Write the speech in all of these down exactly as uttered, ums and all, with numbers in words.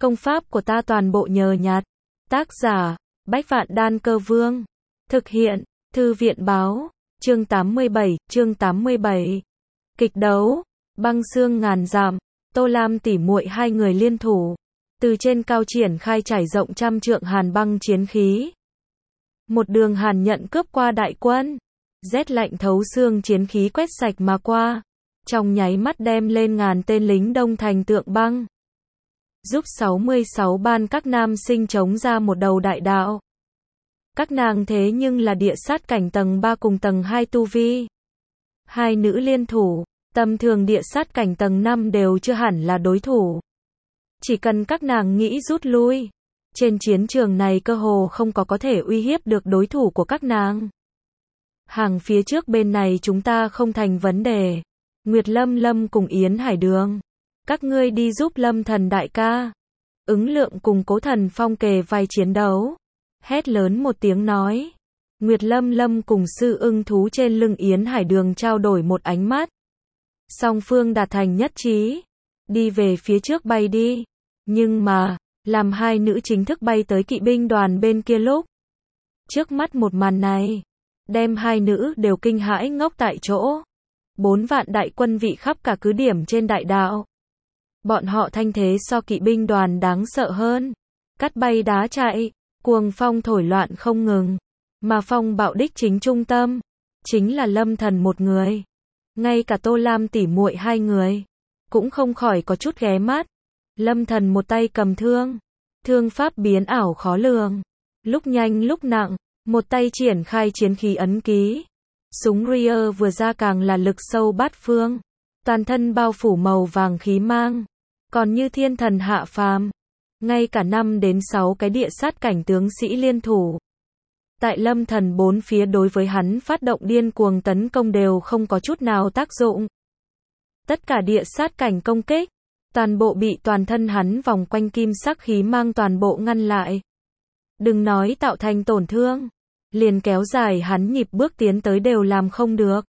Công pháp của ta toàn bộ nhờ nhặt. Tác giả, Bách Vạn Đan Cơ Vương. Thực hiện, Thư viện Báo. Chương tám mươi bảy, chương tám mươi bảy. Kịch đấu, băng xương ngàn dặm, Tô Lam tỉ muội hai người liên thủ. Từ trên cao triển khai trải rộng trăm trượng hàn băng chiến khí. Một đường hàn nhận cướp qua đại quân. Rét lạnh thấu xương chiến khí quét sạch mà qua. Trong nháy mắt đem lên ngàn tên lính đông thành tượng băng. Giúp sáu mươi sáu ban các nam sinh chống ra một đầu đại đạo. Các nàng thế nhưng là địa sát cảnh tầng ba cùng tầng hai tu vi. Hai nữ liên thủ, tầm thường địa sát cảnh tầng năm đều chưa hẳn là đối thủ. Chỉ cần các nàng nghĩ rút lui, trên chiến trường này cơ hồ không có có thể uy hiếp được đối thủ của các nàng. Hàng phía trước bên này chúng ta không thành vấn đề. Nguyệt Lâm Lâm cùng Yến Hải Đường, các ngươi đi giúp Lâm Thần đại ca. Ứng Lượng cùng Cố Thần Phong kề vai chiến đấu, hét lớn một tiếng nói. Nguyệt Lâm Lâm cùng Sư Ưng Thú trên lưng Yến Hải Đường trao đổi một ánh mắt. Song phương đạt thành nhất trí, đi về phía trước bay đi. Nhưng mà, làm hai nữ chính thức bay tới kỵ binh đoàn bên kia lúc, trước mắt một màn này, đem hai nữ đều kinh hãi ngốc tại chỗ. Bốn vạn đại quân vị khắp cả cứ điểm trên đại đạo. Bọn họ thanh thế so kỵ binh đoàn đáng sợ hơn. Cắt bay đá chạy, cuồng phong thổi loạn không ngừng. Mà phong bạo đích chính trung tâm, chính là Lâm Thần một người. Ngay cả Tô Lam tỉ muội hai người, cũng không khỏi có chút ghé mắt. Lâm Thần một tay cầm thương, thương pháp biến ảo khó lường. Lúc nhanh lúc nặng, một tay triển khai chiến khí ấn ký. Súng Rear vừa ra càng là lực sâu bát phương. Toàn thân bao phủ màu vàng khí mang. Còn như thiên thần hạ phàm. Ngay cả năm đến sáu cái địa sát cảnh tướng sĩ liên thủ. Tại Lâm Thần bốn phía đối với hắn phát động điên cuồng tấn công đều không có chút nào tác dụng. Tất cả địa sát cảnh công kích, toàn bộ bị toàn thân hắn vòng quanh kim sắc khí mang toàn bộ ngăn lại. Đừng nói tạo thành tổn thương, liền kéo dài hắn nhịp bước tiến tới đều làm không được.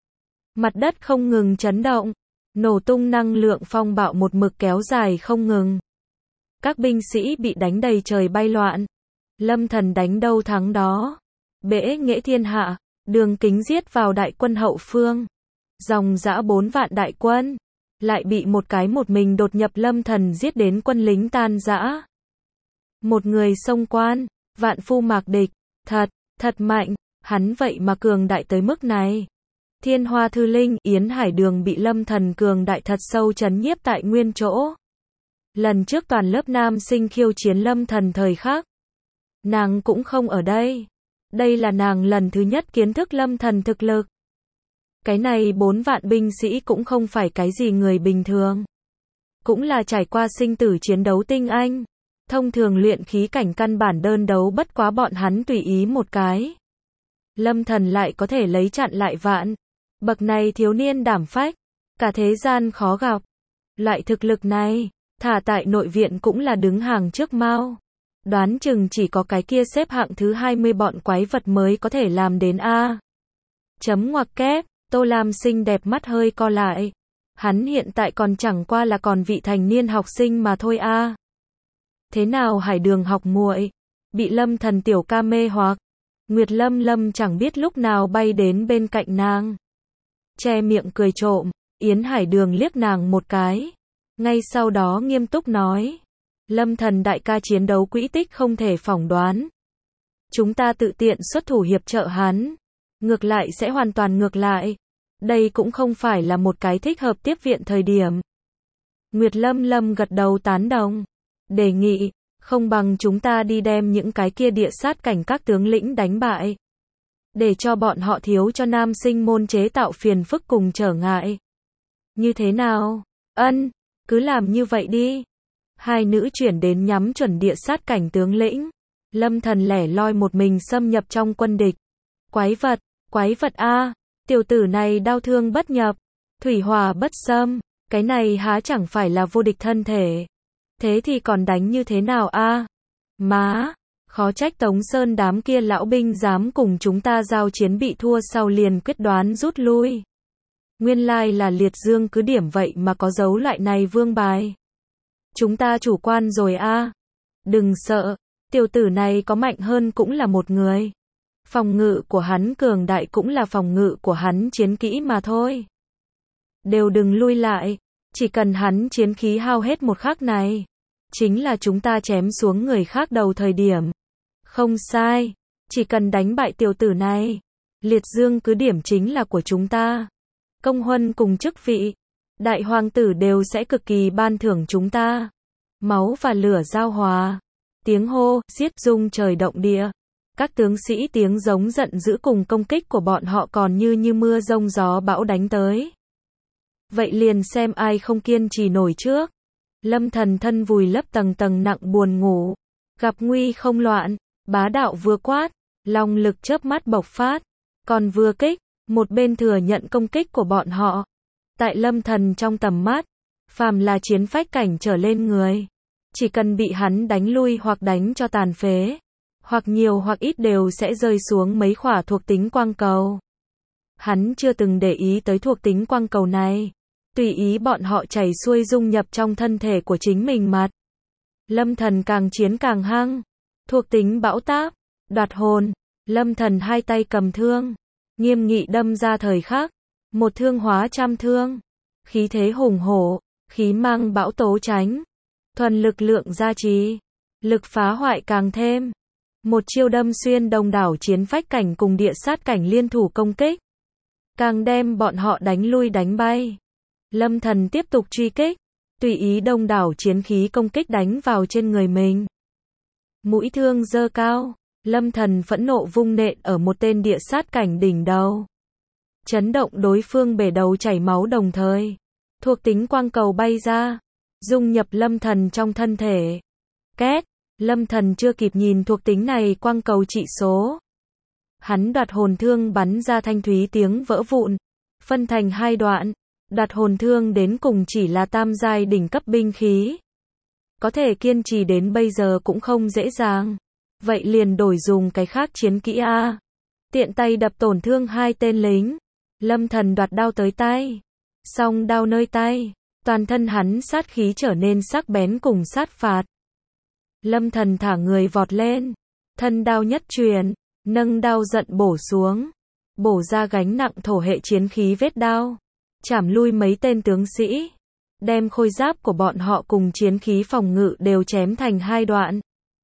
Mặt đất không ngừng chấn động, nổ tung năng lượng phong bạo một mực kéo dài không ngừng. Các binh sĩ bị đánh đầy trời bay loạn. Lâm Thần đánh đâu thắng đó. Bẽ nghệ thiên hạ, đường kính giết vào đại quân hậu phương. Dòng dã bốn vạn đại quân, lại bị một cái một mình đột nhập Lâm Thần giết đến quân lính tan rã. Một người xông quan, vạn phu mạc địch, thật, thật mạnh, hắn vậy mà cường đại tới mức này. Thiên Hoa Thư Linh, Yến Hải Đường bị Lâm Thần cường đại thật sâu chấn nhiếp tại nguyên chỗ. Lần trước toàn lớp nam sinh khiêu chiến Lâm Thần thời khắc, nàng cũng không ở đây. Đây là nàng lần thứ nhất kiến thức Lâm Thần thực lực. Cái này bốn vạn binh sĩ cũng không phải cái gì người bình thường. Cũng là trải qua sinh tử chiến đấu tinh anh. Thông thường luyện khí cảnh căn bản đơn đấu bất quá bọn hắn tùy ý một cái. Lâm Thần lại có thể lấy chặn lại vạn. Bậc này thiếu niên đảm phách, cả thế gian khó gặp. Loại thực lực này, thả tại nội viện cũng là đứng hàng trước mao. Đoán chừng chỉ có cái kia xếp hạng thứ hai mươi bọn quái vật mới có thể làm đến A. Chấm ngoặc kép, Tô Lam xinh đẹp mắt hơi co lại. Hắn hiện tại còn chẳng qua là còn vị thành niên học sinh mà thôi A. Thế nào Hải Đường học muội, bị Lâm Thần tiểu ca mê hoặc. Nguyệt Lâm Lâm chẳng biết lúc nào bay đến bên cạnh nàng. Che miệng cười trộm, Yến Hải Đường liếc nàng một cái. Ngay sau đó nghiêm túc nói. Lâm Thần đại ca chiến đấu quỹ tích không thể phỏng đoán. Chúng ta tự tiện xuất thủ hiệp trợ hắn. Ngược lại sẽ hoàn toàn ngược lại. Đây cũng không phải là một cái thích hợp tiếp viện thời điểm. Nguyệt Lâm Lâm gật đầu tán đồng. Đề nghị, không bằng chúng ta đi đem những cái kia địa sát cảnh các tướng lĩnh đánh bại. Để cho bọn họ thiếu cho nam sinh môn chế tạo phiền phức cùng trở ngại. Như thế nào? Ân, cứ làm như vậy đi. Hai nữ chuyển đến nhắm chuẩn địa sát cảnh tướng lĩnh. Lâm Thần lẻ loi một mình xâm nhập trong quân địch. Quái vật, quái vật A, tiểu tử này đau thương bất nhập, thủy hỏa bất xâm, cái này há chẳng phải là vô địch thân thể. Thế thì còn đánh như thế nào A? Má, khó trách Tống Sơn đám kia lão binh dám cùng chúng ta giao chiến bị thua sau liền quyết đoán rút lui. Nguyên lai là liệt dương cứ điểm vậy mà có dấu loại này vương bài. Chúng ta chủ quan rồi a. Đừng sợ, tiểu tử này có mạnh hơn cũng là một người. Phòng ngự của hắn cường đại cũng là phòng ngự của hắn chiến kỹ mà thôi. Đều đừng lui lại, chỉ cần hắn chiến khí hao hết một khắc này, chính là chúng ta chém xuống người khác đầu thời điểm. Không sai, chỉ cần đánh bại tiểu tử này, liệt dương cứ điểm chính là của chúng ta. Công huân cùng chức vị, đại hoàng tử đều sẽ cực kỳ ban thưởng chúng ta. Máu và lửa giao hòa, tiếng hô, giết rung trời động địa. Các tướng sĩ tiếng giống giận dữ cùng công kích của bọn họ còn như như mưa rông gió bão đánh tới. Vậy liền xem ai không kiên trì nổi trước. Lâm Thần thân vùi lấp tầng tầng nặng buồn ngủ, gặp nguy không loạn, bá đạo vừa quát, long lực chớp mắt bộc phát, còn vừa kích, một bên thừa nhận công kích của bọn họ. Tại Lâm Thần trong tầm mắt, phàm là chiến phách cảnh trở lên người, chỉ cần bị hắn đánh lui hoặc đánh cho tàn phế, hoặc nhiều hoặc ít đều sẽ rơi xuống mấy khỏa thuộc tính quang cầu. Hắn chưa từng để ý tới thuộc tính quang cầu này, tùy ý bọn họ chảy xuôi dung nhập trong thân thể của chính mình mặt. Lâm Thần càng chiến càng hăng, thuộc tính bão táp, đoạt hồn, Lâm Thần hai tay cầm thương, nghiêm nghị đâm ra thời khắc, một thương hóa trăm thương, khí thế hùng hổ, khí mang bão tố tránh, thuần lực lượng gia trì, lực phá hoại càng thêm. Một chiêu đâm xuyên đông đảo chiến phách cảnh cùng địa sát cảnh liên thủ công kích, càng đem bọn họ đánh lui đánh bay. Lâm Thần tiếp tục truy kích, tùy ý đông đảo chiến khí công kích đánh vào trên người mình. Mũi thương giơ cao, Lâm Thần phẫn nộ vung nện ở một tên địa sát cảnh đỉnh đầu, chấn động đối phương bể đầu chảy máu đồng thời. Thuộc tính quang cầu bay ra, dung nhập Lâm Thần trong thân thể. Két, Lâm Thần chưa kịp nhìn thuộc tính này quang cầu trị số. Hắn đoạt hồn thương bắn ra thanh thúy tiếng vỡ vụn, phân thành hai đoạn. Đoạt hồn thương đến cùng chỉ là tam giai đỉnh cấp binh khí. Có thể kiên trì đến bây giờ cũng không dễ dàng. Vậy liền đổi dùng cái khác chiến kỹ A. Tiện tay đập tổn thương hai tên lính. Lâm Thần đoạt đao tới tay. Song đao nơi tay. Toàn thân hắn sát khí trở nên sắc bén cùng sát phạt. Lâm Thần thả người vọt lên. Thân đao nhất truyền. Nâng đao giận bổ xuống. Bổ ra gánh nặng thổ hệ chiến khí vết đao. Chảm lui mấy tên tướng sĩ, đem khôi giáp của bọn họ cùng chiến khí phòng ngự đều chém thành hai đoạn.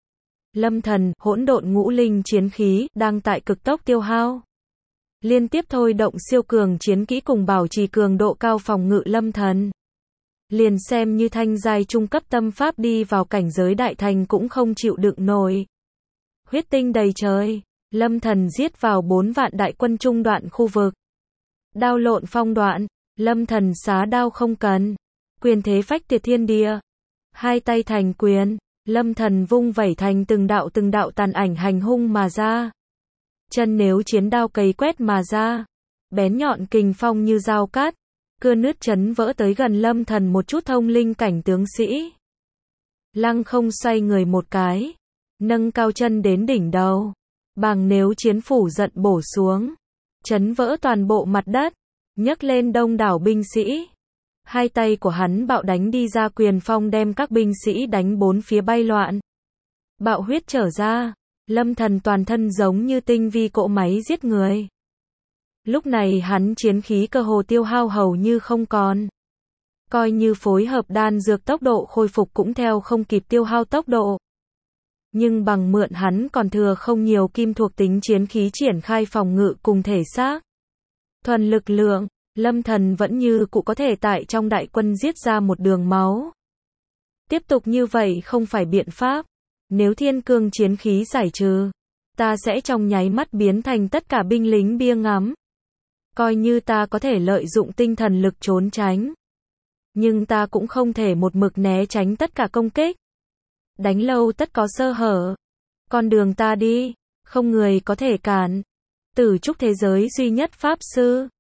Lâm Thần, hỗn độn ngũ linh chiến khí, đang tại cực tốc tiêu hao. Liên tiếp thôi động siêu cường chiến kỹ cùng bảo trì cường độ cao phòng ngự Lâm Thần. Liền xem như thanh giai trung cấp tâm pháp đi vào cảnh giới đại thành cũng không chịu đựng nổi. Huyết tinh đầy trời, Lâm Thần giết vào bốn vạn đại quân trung đoạn khu vực. Đao lộn phong đoạn. Lâm Thần xá đao không cần, quyền thế phách tiệt thiên địa. Hai tay thành quyền, Lâm Thần vung vẩy thành từng đạo từng đạo tàn ảnh hành hung mà ra. Chân nếu chiến đao cày quét mà ra, bén nhọn kình phong như dao cát, cưa nứt chấn vỡ tới gần Lâm Thần một chút thông linh cảnh tướng sĩ. Lăng không xoay người một cái, nâng cao chân đến đỉnh đầu, bằng nếu chiến phủ giận bổ xuống, chấn vỡ toàn bộ mặt đất. Nhấc lên đông đảo binh sĩ. Hai tay của hắn bạo đánh đi ra quyền phong đem các binh sĩ đánh bốn phía bay loạn. Bạo huyết trở ra, Lâm Thần toàn thân giống như tinh vi cỗ máy giết người. Lúc này hắn chiến khí cơ hồ tiêu hao hầu như không còn. Coi như phối hợp đan dược tốc độ khôi phục cũng theo không kịp tiêu hao tốc độ. Nhưng bằng mượn hắn còn thừa không nhiều kim thuộc tính chiến khí triển khai phòng ngự cùng thể xác. Thuần lực lượng, Lâm Thần vẫn như cụ có thể tại trong đại quân giết ra một đường máu. Tiếp tục như vậy không phải biện pháp. Nếu thiên cương chiến khí giải trừ, ta sẽ trong nháy mắt biến thành tất cả binh lính bia ngắm. Coi như ta có thể lợi dụng tinh thần lực trốn tránh, nhưng ta cũng không thể một mực né tránh tất cả công kích. Đánh lâu tất có sơ hở. Con đường ta đi, không người có thể cản. Tử trúc thế giới duy nhất pháp sư.